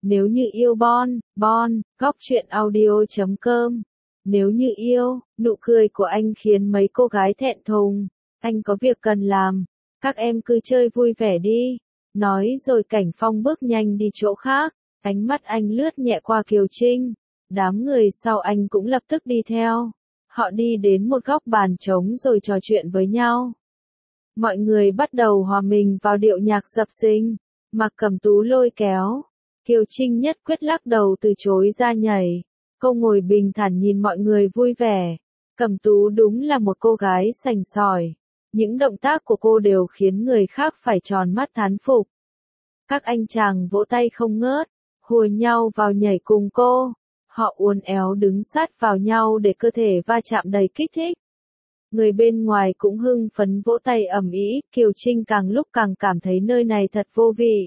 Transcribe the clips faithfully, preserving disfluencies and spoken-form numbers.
Nếu như yêu Bon, Bon, góc truyện audio chấm com. Nếu như yêu, nụ cười của anh khiến mấy cô gái thẹn thùng. Anh có việc cần làm. Các em cứ chơi vui vẻ đi. Nói rồi Cảnh Phong bước nhanh đi chỗ khác. Ánh mắt anh lướt nhẹ qua Kiều Trinh. Đám người sau anh cũng lập tức đi theo. Họ đi đến một góc bàn trống rồi trò chuyện với nhau. Mọi người bắt đầu hòa mình vào điệu nhạc dập dình. Mạc Cẩm Tú lôi kéo. Kiều Trinh nhất quyết lắc đầu từ chối ra nhảy. Cô ngồi bình thản nhìn mọi người vui vẻ. Cẩm Tú đúng là một cô gái sành sỏi. Những động tác của cô đều khiến người khác phải tròn mắt thán phục. Các anh chàng vỗ tay không ngớt, hùa nhau vào nhảy cùng cô. Họ uốn éo đứng sát vào nhau để cơ thể va chạm đầy kích thích. Người bên ngoài cũng hưng phấn vỗ tay ầm ĩ, Kiều Trinh càng lúc càng cảm thấy nơi này thật vô vị.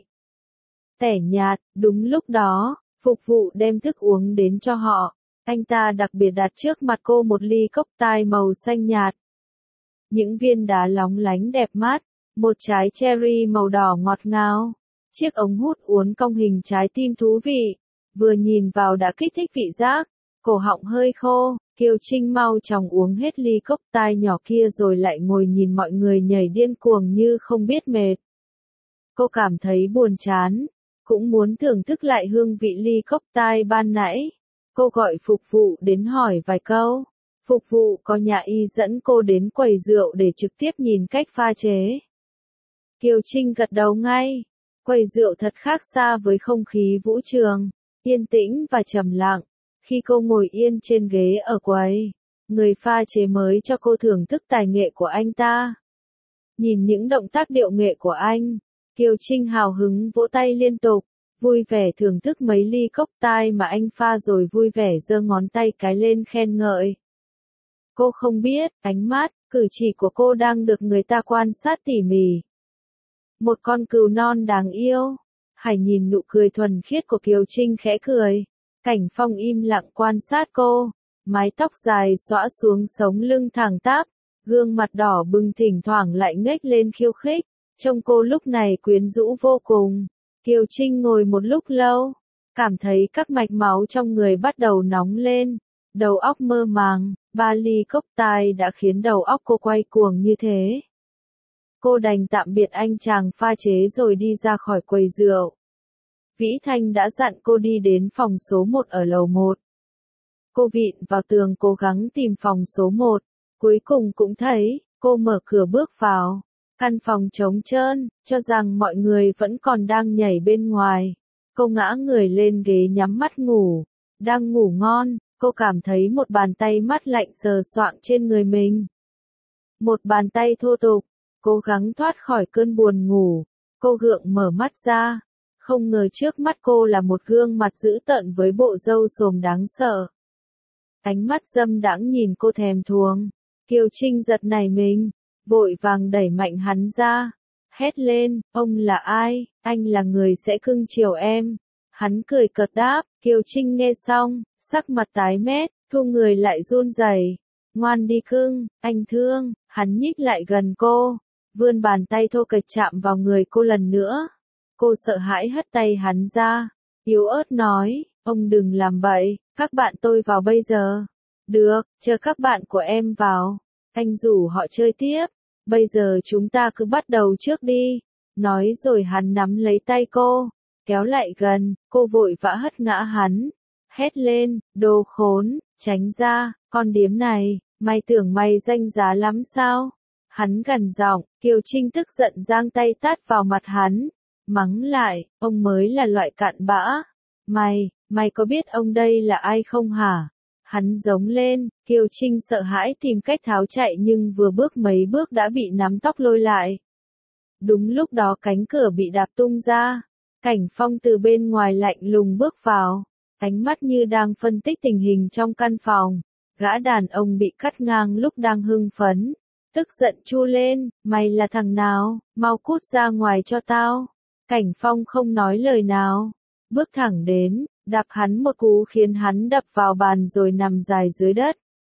Tẻ nhạt, đúng lúc đó, phục vụ đem thức uống đến cho họ. Anh ta đặc biệt đặt trước mặt cô một ly cốc tai màu xanh nhạt. Những viên đá lóng lánh đẹp mắt, một trái cherry màu đỏ ngọt ngào. Chiếc ống hút uốn cong hình trái tim thú vị, vừa nhìn vào đã kích thích vị giác. Cổ họng hơi khô, Kiều Trinh mau chóng uống hết ly cốc tai nhỏ kia rồi lại ngồi nhìn mọi người nhảy điên cuồng như không biết mệt. Cô cảm thấy buồn chán, cũng muốn thưởng thức lại hương vị ly cốc tai ban nãy. Cô gọi phục vụ đến hỏi vài câu. Phục vụ có nhà y dẫn cô đến quầy rượu để trực tiếp nhìn cách pha chế. Kiều Trinh gật đầu ngay. Quầy rượu thật khác xa với không khí vũ trường, yên tĩnh và trầm lặng. Khi cô ngồi yên trên ghế ở quầy, người pha chế mới cho cô thưởng thức tài nghệ của anh ta. Nhìn những động tác điệu nghệ của anh, Kiều Trinh hào hứng vỗ tay liên tục, vui vẻ thưởng thức mấy ly cốc tai mà anh pha rồi vui vẻ giơ ngón tay cái lên khen ngợi. Cô không biết, ánh mắt, cử chỉ của cô đang được người ta quan sát tỉ mỉ. Một con cừu non đáng yêu. Hải nhìn nụ cười thuần khiết của Kiều Trinh khẽ cười. Cảnh Phong im lặng quan sát cô. Mái tóc dài xõa xuống sống lưng thẳng tắp. Gương mặt đỏ bừng thỉnh thoảng lại nhếch lên khiêu khích. Trông cô lúc này quyến rũ vô cùng. Kiều Trinh ngồi một lúc lâu. Cảm thấy các mạch máu trong người bắt đầu nóng lên. Đầu óc mơ màng. Ba ly cốc tai đã khiến đầu óc cô quay cuồng như thế. Cô đành tạm biệt anh chàng pha chế rồi đi ra khỏi quầy rượu. Vĩ Thanh đã dặn cô đi đến phòng số một ở lầu một. Cô vịn vào tường cố gắng tìm phòng số một. Cuối cùng cũng thấy, cô mở cửa bước vào. Căn phòng trống trơn, cho rằng mọi người vẫn còn đang nhảy bên ngoài. Cô ngã người lên ghế nhắm mắt ngủ. Đang ngủ ngon, cô cảm thấy một bàn tay mát lạnh sờ soạng trên người mình. Một bàn tay thô tục. Cố gắng thoát khỏi cơn buồn ngủ, cô gượng mở mắt ra, không ngờ trước mắt cô là một gương mặt dữ tợn với bộ râu xồm đáng sợ. Ánh mắt dâm đãng nhìn cô thèm thuồng, Kiều Trinh giật nảy mình, vội vàng đẩy mạnh hắn ra, hét lên, ông là ai, anh là người sẽ cưng chiều em. Hắn cười cợt đáp, Kiều Trinh nghe xong, sắc mặt tái mét, thu người lại run rẩy, ngoan đi cưng, anh thương, hắn nhích lại gần cô. Vươn bàn tay thô kệch chạm vào người cô lần nữa. Cô sợ hãi hất tay hắn ra. Yếu ớt nói, ông đừng làm bậy, các bạn tôi vào bây giờ. Được, chờ các bạn của em vào. Anh rủ họ chơi tiếp. Bây giờ chúng ta cứ bắt đầu trước đi. Nói rồi hắn nắm lấy tay cô. Kéo lại gần, cô vội vã hất ngã hắn. Hét lên, đồ khốn, tránh ra, con điếm này, mày tưởng mày danh giá lắm sao? Hắn gằn giọng, Kiều Trinh tức giận giang tay tát vào mặt hắn, mắng lại, ông mới là loại cặn bã. Mày, mày có biết ông đây là ai không hả? Hắn giống lên, Kiều Trinh sợ hãi tìm cách tháo chạy nhưng vừa bước mấy bước đã bị nắm tóc lôi lại. Đúng lúc đó cánh cửa bị đạp tung ra, Cảnh Phong từ bên ngoài lạnh lùng bước vào, ánh mắt như đang phân tích tình hình trong căn phòng. Gã đàn ông bị cắt ngang lúc đang hưng phấn. Tức giận chu lên, mày là thằng nào, mau cút ra ngoài cho tao. Cảnh Phong không nói lời nào, bước thẳng đến, đạp hắn một cú khiến hắn đập vào bàn rồi nằm dài dưới đất.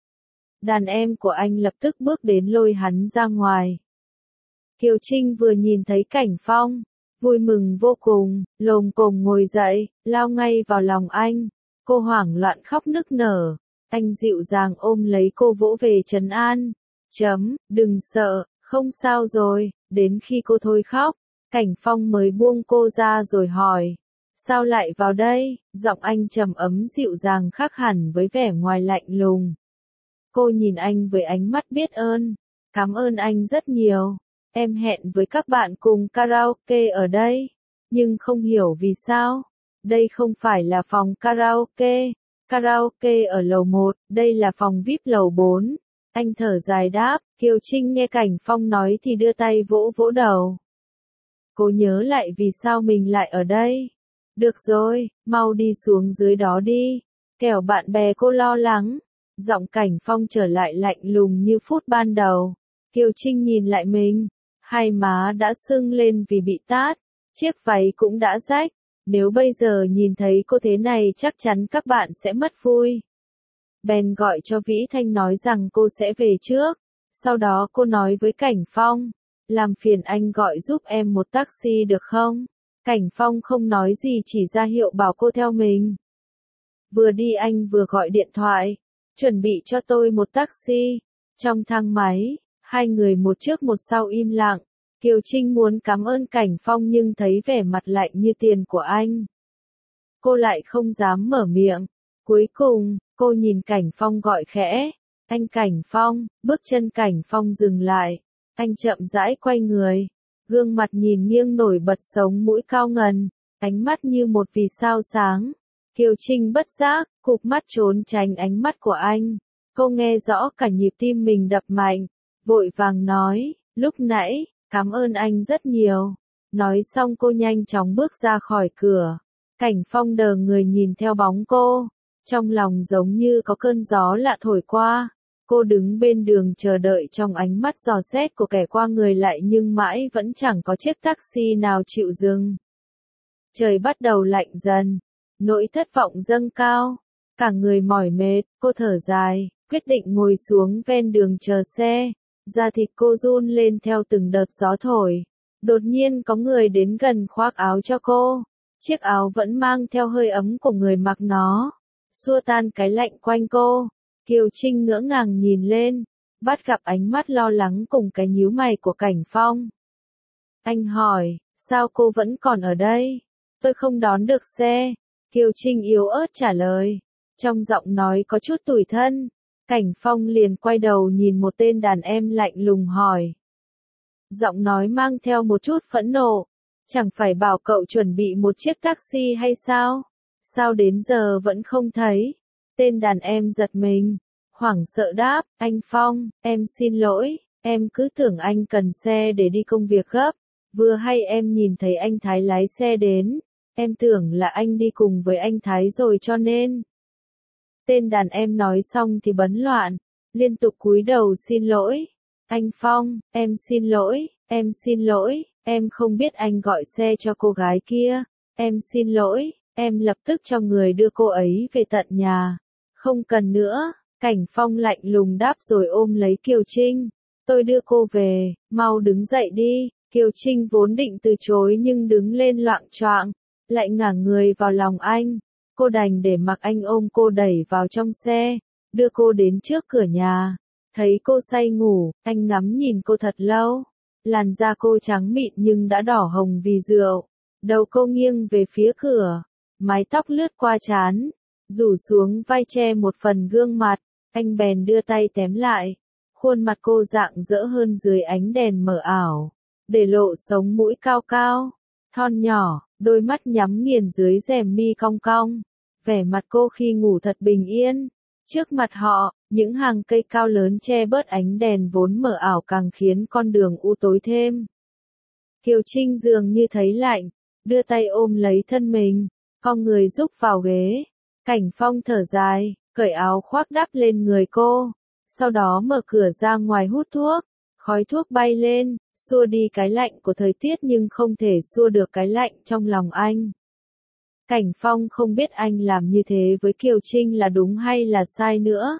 Đàn em của anh lập tức bước đến lôi hắn ra ngoài. Kiều Trinh vừa nhìn thấy Cảnh Phong, vui mừng vô cùng, lồm cồm ngồi dậy, lao ngay vào lòng anh. Cô hoảng loạn khóc nức nở. Anh dịu dàng ôm lấy cô vỗ về trấn an. Chấm, đừng sợ, không sao rồi. Đến khi cô thôi khóc, Cảnh Phong mới buông cô ra rồi hỏi. Sao lại vào đây? Giọng anh trầm ấm dịu dàng khác hẳn với vẻ ngoài lạnh lùng. Cô nhìn anh với ánh mắt biết ơn. Cảm ơn anh rất nhiều. Em hẹn với các bạn cùng karaoke ở đây. Nhưng không hiểu vì sao. Đây không phải là phòng karaoke. Karaoke ở lầu một, đây là phòng vi ai pi lầu bốn. Anh thở dài đáp, Kiều Trinh nghe Cảnh Phong nói thì đưa tay vỗ vỗ đầu. Cô nhớ lại vì sao mình lại ở đây. Được rồi, mau đi xuống dưới đó đi. Kẻo bạn bè cô lo lắng. Giọng Cảnh Phong trở lại lạnh lùng như phút ban đầu. Kiều Trinh nhìn lại mình. Hai má đã sưng lên vì bị tát. Chiếc váy cũng đã rách. Nếu bây giờ nhìn thấy cô thế này chắc chắn các bạn sẽ mất vui. Bèn gọi cho Vĩ Thanh nói rằng cô sẽ về trước. Sau đó cô nói với Cảnh Phong. Làm phiền anh gọi giúp em một taxi được không? Cảnh Phong không nói gì chỉ ra hiệu bảo cô theo mình. Vừa đi anh vừa gọi điện thoại. Chuẩn bị cho tôi một taxi. Trong thang máy, hai người một trước một sau im lặng. Kiều Trinh muốn cảm ơn Cảnh Phong nhưng thấy vẻ mặt lạnh như tiền của anh. Cô lại không dám mở miệng. Cuối cùng, cô nhìn Cảnh Phong gọi khẽ. Anh Cảnh Phong, bước chân Cảnh Phong dừng lại. Anh chậm rãi quay người. Gương mặt nhìn nghiêng nổi bật sống mũi cao ngần. Ánh mắt như một vì sao sáng. Kiều Trinh bất giác, cụp mắt trốn tránh ánh mắt của anh. Cô nghe rõ cả nhịp tim mình đập mạnh. Vội vàng nói, lúc nãy, cảm ơn anh rất nhiều. Nói xong cô nhanh chóng bước ra khỏi cửa. Cảnh Phong đờ người nhìn theo bóng cô. Trong lòng giống như có cơn gió lạ thổi qua. Cô đứng bên đường chờ đợi trong ánh mắt dò xét của kẻ qua người lại nhưng mãi vẫn chẳng có chiếc taxi nào chịu dừng. Trời bắt đầu lạnh dần. Nỗi thất vọng dâng cao. Cả người mỏi mệt, cô thở dài, quyết định ngồi xuống ven đường chờ xe. Da thịt cô run lên theo từng đợt gió thổi. Đột nhiên có người đến gần khoác áo cho cô. Chiếc áo vẫn mang theo hơi ấm của người mặc nó. Xua tan cái lạnh quanh cô. Kiều Trinh ngỡ ngàng nhìn lên. Bắt gặp ánh mắt lo lắng cùng cái nhíu mày của Cảnh Phong. Anh hỏi, sao cô vẫn còn ở đây? Tôi không đón được xe. Kiều Trinh yếu ớt trả lời. Trong giọng nói có chút tủi thân. Cảnh Phong liền quay đầu nhìn một tên đàn em lạnh lùng hỏi. Giọng nói mang theo một chút phẫn nộ. Chẳng phải bảo cậu chuẩn bị một chiếc taxi hay sao? Sao đến giờ vẫn không thấy? Tên đàn em giật mình. Hoảng sợ đáp, anh Phong, em xin lỗi, em cứ tưởng anh cần xe để đi công việc gấp. Vừa hay em nhìn thấy anh Thái lái xe đến. Em tưởng là anh đi cùng với anh Thái rồi cho nên. Tên đàn em nói xong thì bấn loạn, liên tục cúi đầu xin lỗi. Anh Phong, em xin lỗi, em xin lỗi, em không biết anh gọi xe cho cô gái kia. Em xin lỗi, em lập tức cho người đưa cô ấy về tận nhà. Không cần nữa, Cảnh Phong lạnh lùng đáp rồi ôm lấy Kiều Trinh. Tôi đưa cô về, mau đứng dậy đi. Kiều Trinh vốn định từ chối nhưng đứng lên loạng choạng, lại ngả người vào lòng anh. Cô đành để mặc anh ôm cô đẩy vào trong xe, đưa cô đến trước cửa nhà. Thấy cô say ngủ, anh ngắm nhìn cô thật lâu. Làn da cô trắng mịn nhưng đã đỏ hồng vì rượu. Đầu cô nghiêng về phía cửa, mái tóc lướt qua trán, rủ xuống vai che một phần gương mặt. Anh bèn đưa tay tém lại. Khuôn mặt cô rạng rỡ hơn dưới ánh đèn mờ ảo, để lộ sống mũi cao cao, thon nhỏ, đôi mắt nhắm nghiền dưới rèm mi cong cong. Vẻ mặt cô khi ngủ thật bình yên. Trước mặt họ, những hàng cây cao lớn che bớt ánh đèn vốn mờ ảo càng khiến con đường u tối thêm. Kiều Trinh dường như thấy lạnh, đưa tay ôm lấy thân mình, cong người rúc vào ghế. Cảnh Phong thở dài, cởi áo khoác đắp lên người cô, sau đó mở cửa ra ngoài hút thuốc. Khói thuốc bay lên, xua đi cái lạnh của thời tiết nhưng không thể xua được cái lạnh trong lòng anh. Cảnh Phong không biết anh làm như thế với Kiều Trinh là đúng hay là sai nữa.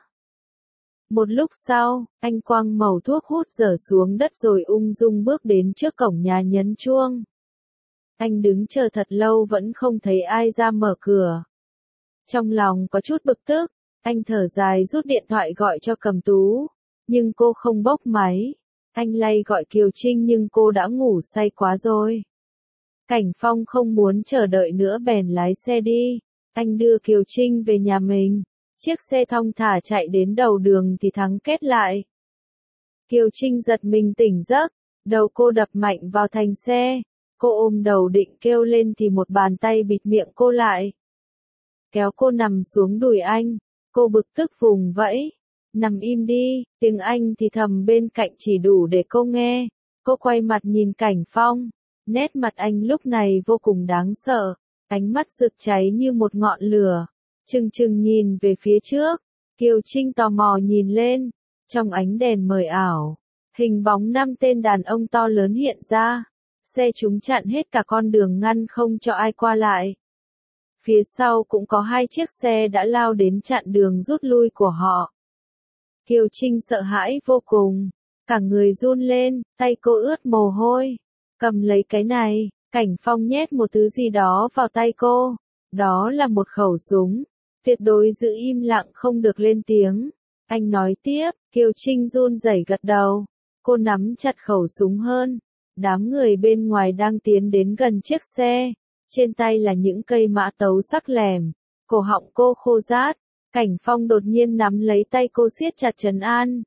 Một lúc sau, anh quăng mẩu thuốc hút dở xuống đất rồi ung dung bước đến trước cổng nhà nhấn chuông. Anh đứng chờ thật lâu vẫn không thấy ai ra mở cửa. Trong lòng có chút bực tức, anh thở dài rút điện thoại gọi cho Cầm Tú, nhưng cô không bốc máy. Anh lay gọi Kiều Trinh nhưng cô đã ngủ say quá rồi. Cảnh Phong không muốn chờ đợi nữa bèn lái xe đi. Anh đưa Kiều Trinh về nhà mình. Chiếc xe thong thả chạy đến đầu đường thì thắng kết lại. Kiều Trinh giật mình tỉnh giấc, đầu cô đập mạnh vào thành xe. Cô ôm đầu định kêu lên thì một bàn tay bịt miệng cô lại. Kéo cô nằm xuống đùi anh. Cô bực tức vùng vẫy. Nằm im đi, tiếng Anh thì thầm bên cạnh chỉ đủ để cô nghe. Cô quay mặt nhìn Cảnh Phong. Nét mặt anh lúc này vô cùng đáng sợ. Ánh mắt rực cháy như một ngọn lửa. Trừng trừng nhìn về phía trước. Kiều Trinh tò mò nhìn lên. Trong ánh đèn mờ ảo, hình bóng năm tên đàn ông to lớn hiện ra. Xe chúng chặn hết cả con đường ngăn không cho ai qua lại. Phía sau cũng có hai chiếc xe đã lao đến chặn đường rút lui của họ. Kiều Trinh sợ hãi vô cùng. Cả người run lên, tay cô ướt mồ hôi. Cầm lấy cái này, Cảnh Phong nhét một thứ gì đó vào tay cô. Đó là một khẩu súng. Tuyệt đối giữ im lặng không được lên tiếng. Anh nói tiếp, Kiều Trinh run rẩy gật đầu. Cô nắm chặt khẩu súng hơn. Đám người bên ngoài đang tiến đến gần chiếc xe. Trên tay là những cây mã tấu sắc lẻm. Cổ họng cô khô rát. Cảnh Phong đột nhiên nắm lấy tay cô siết chặt trấn an.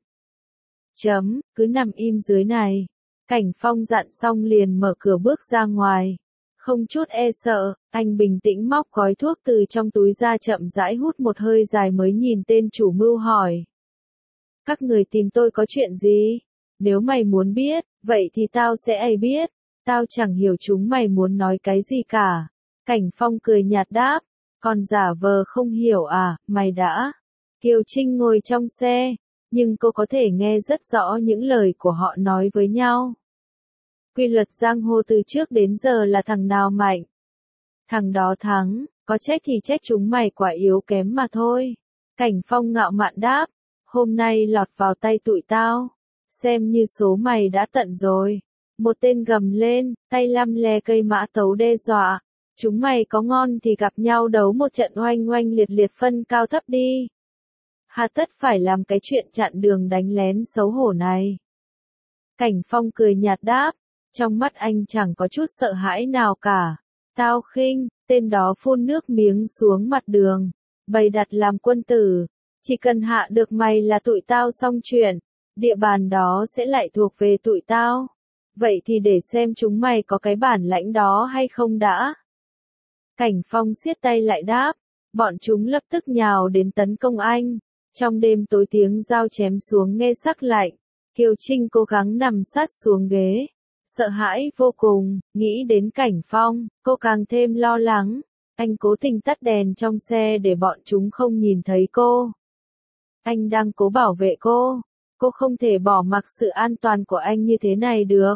Chấm, cứ nằm im dưới này. Cảnh Phong dặn xong liền mở cửa bước ra ngoài. Không chút e sợ, anh bình tĩnh móc gói thuốc từ trong túi ra chậm rãi hút một hơi dài mới nhìn tên chủ mưu hỏi. Các người tìm tôi có chuyện gì? Nếu mày muốn biết, vậy thì tao sẽ ấy biết. Tao chẳng hiểu chúng mày muốn nói cái gì cả. Cảnh Phong cười nhạt đáp. Còn giả vờ không hiểu à, mày đã. Kiều Trinh ngồi trong xe, nhưng cô có thể nghe rất rõ những lời của họ nói với nhau. Quy luật giang hồ từ trước đến giờ là thằng nào mạnh. Thằng đó thắng, có trách thì trách chúng mày quả yếu kém mà thôi. Cảnh Phong ngạo mạn đáp, hôm nay lọt vào tay tụi tao. Xem như số mày đã tận rồi. Một tên gầm lên, tay lăm le cây mã tấu đe dọa. Chúng mày có ngon thì gặp nhau đấu một trận oanh oanh liệt liệt phân cao thấp đi. Hà tất phải làm cái chuyện chặn đường đánh lén xấu hổ này. Cảnh Phong cười nhạt đáp, trong mắt anh chẳng có chút sợ hãi nào cả. Tao khinh, tên đó phun nước miếng xuống mặt đường. Bày đặt làm quân tử. Chỉ cần hạ được mày là tụi tao xong chuyện. Địa bàn đó sẽ lại thuộc về tụi tao. Vậy thì để xem chúng mày có cái bản lãnh đó hay không đã. Cảnh Phong siết tay lại đáp, bọn chúng lập tức nhào đến tấn công anh. Trong đêm tối tiếng dao chém xuống nghe sắc lạnh, Kiều Trinh cố gắng nằm sát xuống ghế. Sợ hãi vô cùng, nghĩ đến Cảnh Phong, cô càng thêm lo lắng. Anh cố tình tắt đèn trong xe để bọn chúng không nhìn thấy cô. Anh đang cố bảo vệ cô, cô không thể bỏ mặc sự an toàn của anh như thế này được.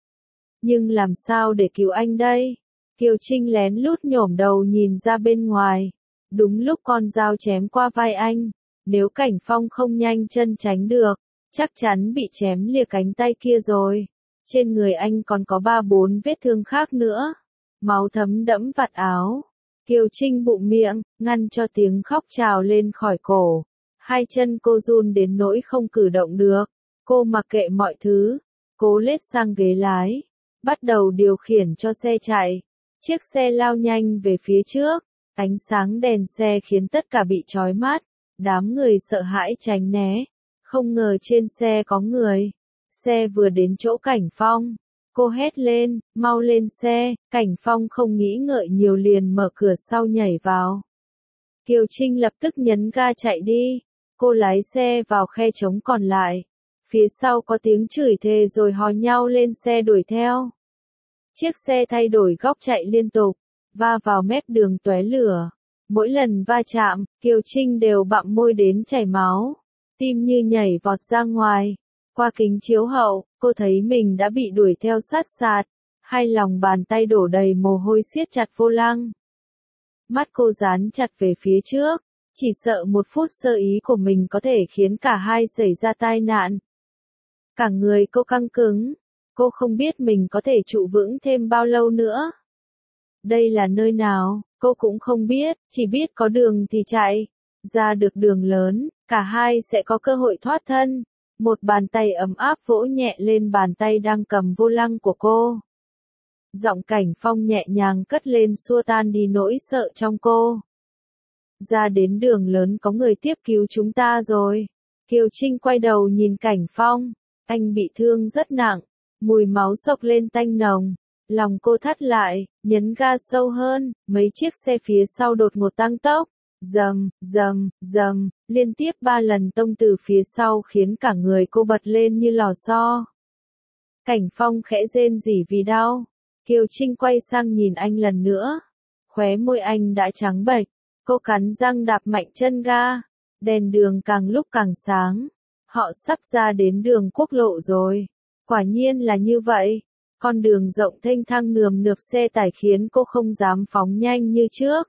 Nhưng làm sao để cứu anh đây? Kiều Trinh lén lút nhổm đầu nhìn ra bên ngoài. Đúng lúc con dao chém qua vai anh. Nếu Cảnh Phong không nhanh chân tránh được, chắc chắn bị chém lìa cánh tay kia rồi. Trên người anh còn có ba bốn vết thương khác nữa. Máu thấm đẫm vạt áo. Kiều Trinh bụng miệng, ngăn cho tiếng khóc trào lên khỏi cổ. Hai chân cô run đến nỗi không cử động được. Cô mặc kệ mọi thứ. Cố lết sang ghế lái. Bắt đầu điều khiển cho xe chạy. Chiếc xe lao nhanh về phía trước, ánh sáng đèn xe khiến tất cả bị chói mắt, đám người sợ hãi tránh né, không ngờ trên xe có người. Xe vừa đến chỗ Cảnh Phong, cô hét lên, mau lên xe, Cảnh Phong không nghĩ ngợi nhiều liền mở cửa sau nhảy vào. Kiều Trinh lập tức nhấn ga chạy đi, cô lái xe vào khe trống còn lại, phía sau có tiếng chửi thề rồi hò nhau lên xe đuổi theo. Chiếc xe thay đổi góc chạy liên tục, va vào mép đường tóe lửa. Mỗi lần va chạm, Kiều Trinh đều bặm môi đến chảy máu. Tim như nhảy vọt ra ngoài. Qua kính chiếu hậu, cô thấy mình đã bị đuổi theo sát sạt. Hai lòng bàn tay đổ đầy mồ hôi siết chặt vô lăng. Mắt cô dán chặt về phía trước. Chỉ sợ một phút sơ ý của mình có thể khiến cả hai xảy ra tai nạn. Cả người cô căng cứng. Cô không biết mình có thể trụ vững thêm bao lâu nữa. Đây là nơi nào, cô cũng không biết, chỉ biết có đường thì chạy. Ra được đường lớn, cả hai sẽ có cơ hội thoát thân. Một bàn tay ấm áp vỗ nhẹ lên bàn tay đang cầm vô lăng của cô. Giọng Cảnh Phong nhẹ nhàng cất lên xua tan đi nỗi sợ trong cô. Ra đến đường lớn có người tiếp cứu chúng ta rồi. Kiều Trinh quay đầu nhìn Cảnh Phong. Anh bị thương rất nặng. Mùi máu xộc lên tanh nồng. Lòng cô thắt lại, nhấn ga sâu hơn. Mấy chiếc xe phía sau đột ngột tăng tốc. Dầm, dầm, dầm, liên tiếp ba lần tông từ phía sau khiến cả người cô bật lên như lò xo. Cảnh Phong khẽ rên rỉ vì đau. Kiều Trinh quay sang nhìn anh lần nữa. Khóe môi anh đã trắng bệch. Cô cắn răng đạp mạnh chân ga. Đèn đường càng lúc càng sáng. Họ sắp ra đến đường quốc lộ rồi. Quả nhiên là như vậy. Con đường rộng thênh thang nườm nượp xe tải khiến cô không dám phóng nhanh như trước.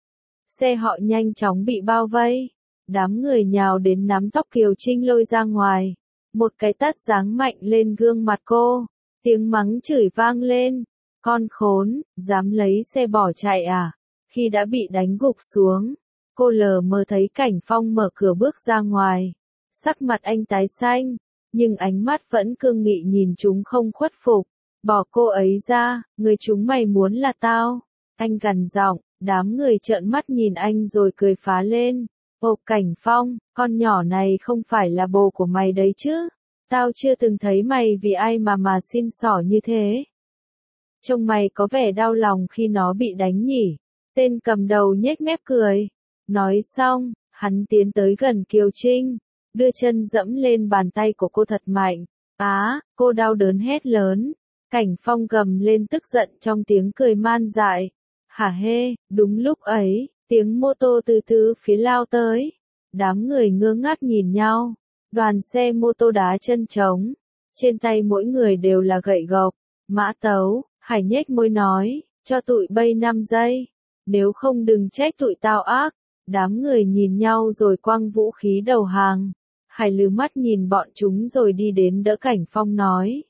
Xe họ nhanh chóng bị bao vây. Đám người nhào đến nắm tóc Kiều Trinh lôi ra ngoài. Một cái tát giáng mạnh lên gương mặt cô. Tiếng mắng chửi vang lên. Con khốn, dám lấy xe bỏ chạy à? Khi đã bị đánh gục xuống, cô lờ mờ thấy Cảnh Phong mở cửa bước ra ngoài. Sắc mặt anh tái xanh, nhưng ánh mắt vẫn cương nghị nhìn chúng không khuất phục. Bỏ cô ấy ra, người chúng mày muốn là tao. Anh gằn giọng, đám người trợn mắt nhìn anh rồi cười phá lên. Ồ Cảnh Phong, con nhỏ này không phải là bồ của mày đấy chứ? Tao chưa từng thấy mày vì ai mà mà xin xỏ như thế. Trông mày có vẻ đau lòng khi nó bị đánh nhỉ? Tên cầm đầu nhếch mép cười. Nói xong, hắn tiến tới gần Kiều Trinh, đưa chân dẫm lên bàn tay của cô thật mạnh. Á, cô đau đớn hét lớn. Cảnh Phong gầm lên tức giận trong tiếng cười man dại. Hả hê, đúng lúc ấy, tiếng mô tô từ từ phía lao tới. Đám người ngơ ngác nhìn nhau. Đoàn xe mô tô đá chân trống. Trên tay mỗi người đều là gậy gộc, mã tấu. Hải nhếch môi nói, cho tụi bay năm giây. Nếu không đừng trách tụi tao ác. Đám người nhìn nhau rồi quăng vũ khí đầu hàng. Hải lừ mắt nhìn bọn chúng rồi đi đến đỡ Cảnh Phong nói.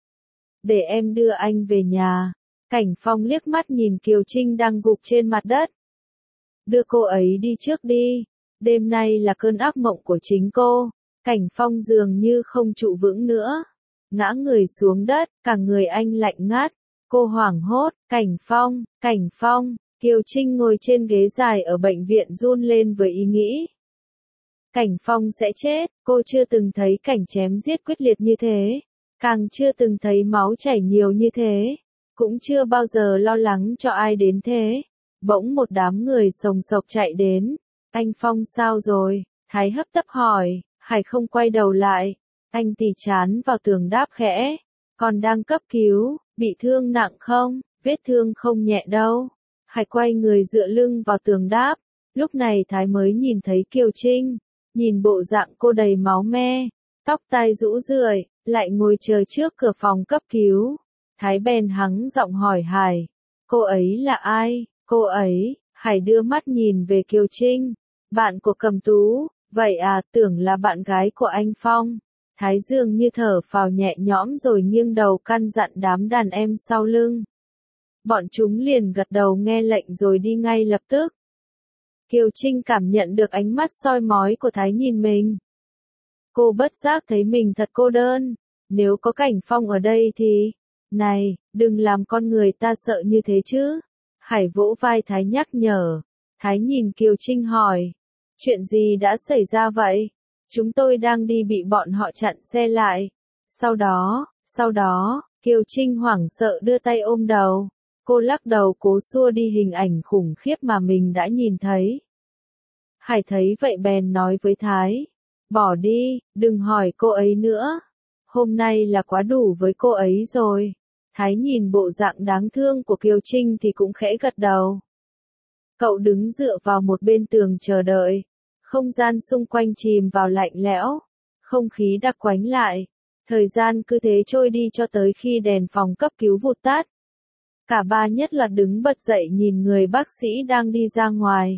Để em đưa anh về nhà. Cảnh Phong liếc mắt nhìn Kiều Trinh đang gục trên mặt đất. Đưa cô ấy đi trước đi. Đêm nay là cơn ác mộng của chính cô. Cảnh Phong dường như không trụ vững nữa. Ngã người xuống đất, cả người anh lạnh ngắt. Cô hoảng hốt, Cảnh Phong, Cảnh Phong. Kiều Trinh ngồi trên ghế dài ở bệnh viện run lên với ý nghĩ. Cảnh Phong sẽ chết, cô chưa từng thấy cảnh chém giết quyết liệt như thế. Càng chưa từng thấy máu chảy nhiều như thế. Cũng chưa bao giờ lo lắng cho ai đến thế. Bỗng một đám người sồng sộc chạy đến. Anh Phong sao rồi? Thái hấp tấp hỏi. Hải không quay đầu lại. Anh tì chán vào tường đáp khẽ. Còn đang cấp cứu, bị thương nặng không? Vết thương không nhẹ đâu. Hải quay người dựa lưng vào tường đáp. Lúc này Thái mới nhìn thấy Kiều Trinh. Nhìn bộ dạng cô đầy máu me. Tóc tai rũ rượi, lại ngồi chờ trước cửa phòng cấp cứu. Thái bèn hắng giọng hỏi Hải. Cô ấy là ai? Cô ấy, Hải đưa mắt nhìn về Kiều Trinh. Bạn của Cầm Tú, vậy à, tưởng là bạn gái của anh Phong. Thái dường như thở phào nhẹ nhõm rồi nghiêng đầu căn dặn đám đàn em sau lưng. Bọn chúng liền gật đầu nghe lệnh rồi đi ngay lập tức. Kiều Trinh cảm nhận được ánh mắt soi mói của Thái nhìn mình. Cô bất giác thấy mình thật cô đơn. Nếu có Cảnh Phong ở đây thì... Này, đừng làm con người ta sợ như thế chứ. Hải vỗ vai Thái nhắc nhở. Thái nhìn Kiều Trinh hỏi. Chuyện gì đã xảy ra vậy? Chúng tôi đang đi bị bọn họ chặn xe lại. Sau đó, sau đó, Kiều Trinh hoảng sợ đưa tay ôm đầu. Cô lắc đầu cố xua đi hình ảnh khủng khiếp mà mình đã nhìn thấy. Hải thấy vậy bèn nói với Thái. Bỏ đi, đừng hỏi cô ấy nữa. Hôm nay là quá đủ với cô ấy rồi. Thái nhìn bộ dạng đáng thương của Kiều Trinh thì cũng khẽ gật đầu. Cậu đứng dựa vào một bên tường chờ đợi. Không gian xung quanh chìm vào lạnh lẽo. Không khí đặc quánh lại. Thời gian cứ thế trôi đi cho tới khi đèn phòng cấp cứu vụt tắt. Cả ba nhất loạt đứng bật dậy nhìn người bác sĩ đang đi ra ngoài.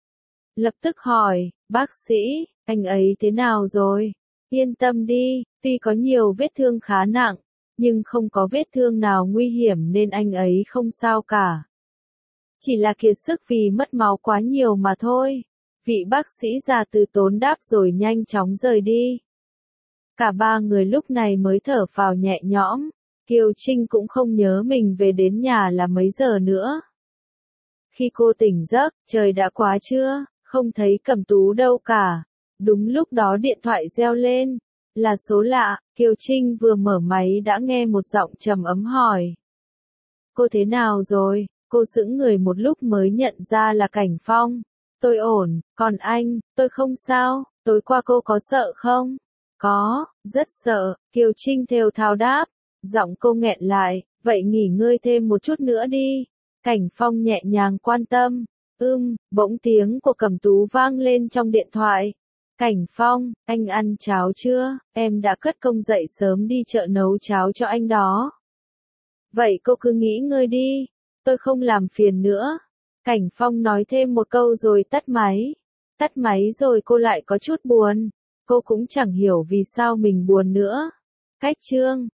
Lập tức hỏi, bác sĩ, anh ấy thế nào rồi? Yên tâm đi, tuy có nhiều vết thương khá nặng, nhưng không có vết thương nào nguy hiểm nên anh ấy không sao cả. Chỉ là kiệt sức vì mất máu quá nhiều mà thôi. Vị bác sĩ già từ tốn đáp rồi nhanh chóng rời đi. Cả ba người lúc này mới thở phào nhẹ nhõm. Kiều Trinh cũng không nhớ mình về đến nhà là mấy giờ nữa. Khi cô tỉnh giấc, trời đã quá trưa, không thấy Cẩm Tú đâu cả. Đúng lúc đó điện thoại reo lên. Là số lạ, Kiều Trinh vừa mở máy đã nghe một giọng trầm ấm hỏi. Cô thế nào rồi? Cô sững người một lúc mới nhận ra là Cảnh Phong. Tôi ổn, còn anh, tôi không sao, tối qua cô có sợ không? Có, rất sợ, Kiều Trinh thều thào đáp. Giọng cô nghẹn lại, vậy nghỉ ngơi thêm một chút nữa đi. Cảnh Phong nhẹ nhàng quan tâm. Ưm, bỗng tiếng của Cẩm Tú vang lên trong điện thoại. Cảnh Phong, anh ăn cháo chưa? Em đã cất công dậy sớm đi chợ nấu cháo cho anh đó. Vậy cô cứ nghỉ ngơi đi, tôi không làm phiền nữa. Cảnh Phong nói thêm một câu rồi tắt máy. Tắt máy rồi cô lại có chút buồn. Cô cũng chẳng hiểu vì sao mình buồn nữa. Cách chương